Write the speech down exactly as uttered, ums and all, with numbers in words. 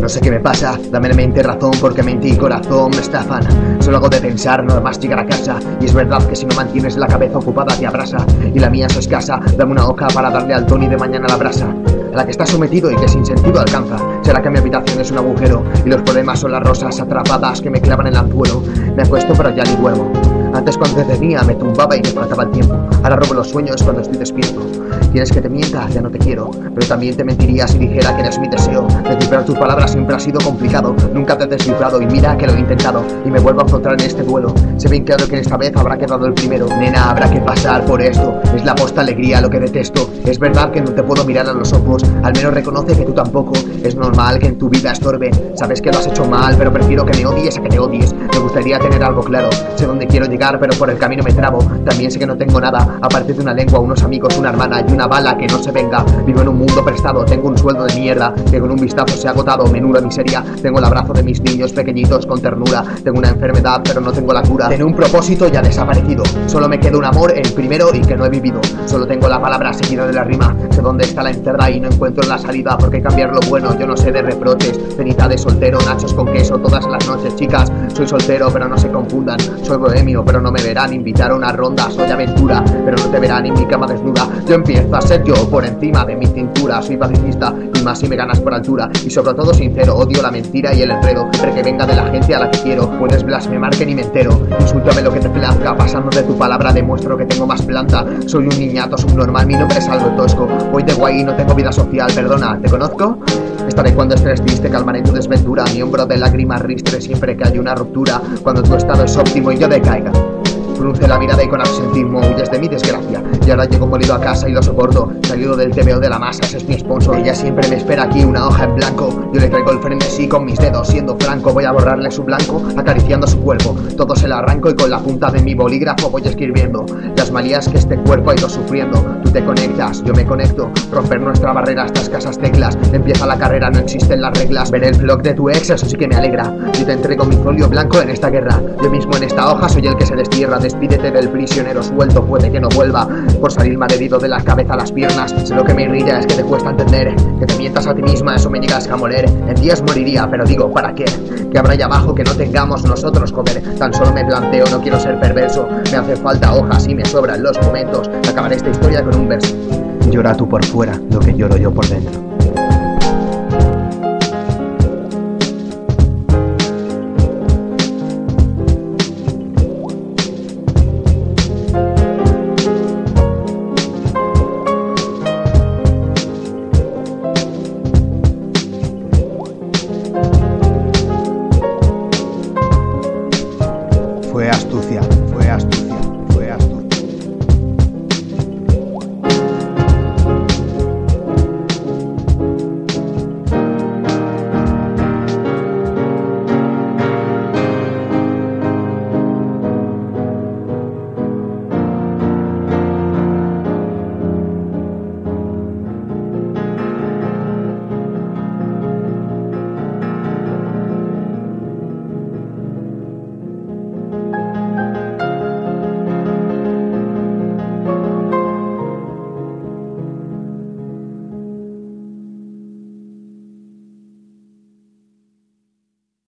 No sé qué me pasa, dame mente y razón, porque mente y corazón me estafan. Solo hago de pensar, no más llegar a casa. Y es verdad que si no mantienes la cabeza ocupada te abrasa, y la mía es escasa. Dame una hoja para darle al Tony de mañana la brasa, a la que está sometido y que sin sentido alcanza. Será que mi habitación es un agujero y los problemas son las rosas atrapadas que me clavan en el anzuelo. Me acuesto pero ya ni duermo. Antes cuando te tenía me tumbaba y me faltaba el tiempo. Ahora robo los sueños cuando estoy despierto. ¿Quieres que te mienta? Ya no te quiero. Pero también te mentiría si dijera que eres mi deseo. Descifrar tus palabras siempre ha sido complicado. Nunca te he descifrado y mira que lo he intentado. Y me vuelvo a encontrar en este duelo. Sé bien claro que esta vez habrá quedado el primero. Nena, habrá que pasar por esto. Es la posta alegría lo que detesto. Es verdad que no te puedo mirar a los ojos. Al menos reconoce que tú tampoco. Es normal que en tu vida estorbe. Sabes que lo has hecho mal, pero prefiero que me odies a que te odies. Me gustaría tener algo claro. Sé dónde quiero llegar, pero por el camino me trabo. También sé que no tengo nada, aparte de una lengua, unos amigos, una hermana y una bala que no se venga. Vivo en un mundo prestado, tengo un sueldo de mierda que con un vistazo se ha agotado. Menuda miseria, tengo el abrazo de mis niños pequeñitos con ternura. Tengo una enfermedad, pero no tengo la cura. Tengo un propósito y ha desaparecido. Solo me queda un amor, el primero y que no he vivido. Solo tengo la palabra seguida de la rima. Sé dónde está la encerda y no encuentro la salida, porque cambiar lo bueno, yo no sé de reproches. Cenita de soltero, nachos con queso todas las noches. Chicas, soy soltero, pero no se confundan. Soy bohemio, pero no me verán invitar a una ronda. Soy aventura, pero no te verán en mi cama desnuda. Yo empiezo a ser yo por encima de mi cintura. Soy pacifista y más si me ganas por altura. Y sobre todo sincero, odio la mentira y el enredo, pero que venga de la gente a la que quiero. Puedes blasfemar que ni me entero. Insúltame lo que te plazca, pasando de tu palabra demuestro que tengo más planta. Soy un niñato subnormal, mi nombre es algo tosco. Voy de guay y no tengo vida social, perdona, ¿te conozco? Estaré cuando estés triste, calmaré tu desventura. Mi hombro de lágrimas ristre siempre que hay una ruptura. Cuando tu estado es óptimo y yo decaiga. Frunce la mirada y con absentismo huyes de mi desgracia. Y ahora llego molido a casa y lo soporto. Salido del T V O de la masa, ese es mi sponsor. Ella siempre me espera aquí, una hoja en blanco. Yo le traigo el frenesí con mis dedos, siendo franco. Voy a borrarle su blanco, acariciando su cuerpo. Todo se lo arranco y con la punta de mi bolígrafo voy escribiendo las malías que este cuerpo ha ido sufriendo. Tú te conectas, yo me conecto. Romper nuestra barrera, estas casas teclas. Empieza la carrera, no existen las reglas. Ver el vlog de tu ex, eso sí que me alegra. Yo te entrego mi folio blanco en esta guerra. Yo mismo en esta hoja soy el que se destierra. Despídete del prisionero suelto, puede que no vuelva por salir malherido de la cabeza a las piernas. Sé lo que me irrita es que te cuesta entender, que te mientas a ti misma, eso me llega a escamoler. En días moriría, pero digo, ¿para qué? Que habrá allá abajo que no tengamos nosotros, joder. Tan solo me planteo, no quiero ser perverso. Me hace falta hojas y me sobran los momentos. Acabaré esta historia con un verso. Llora tú por fuera lo que lloro yo por dentro.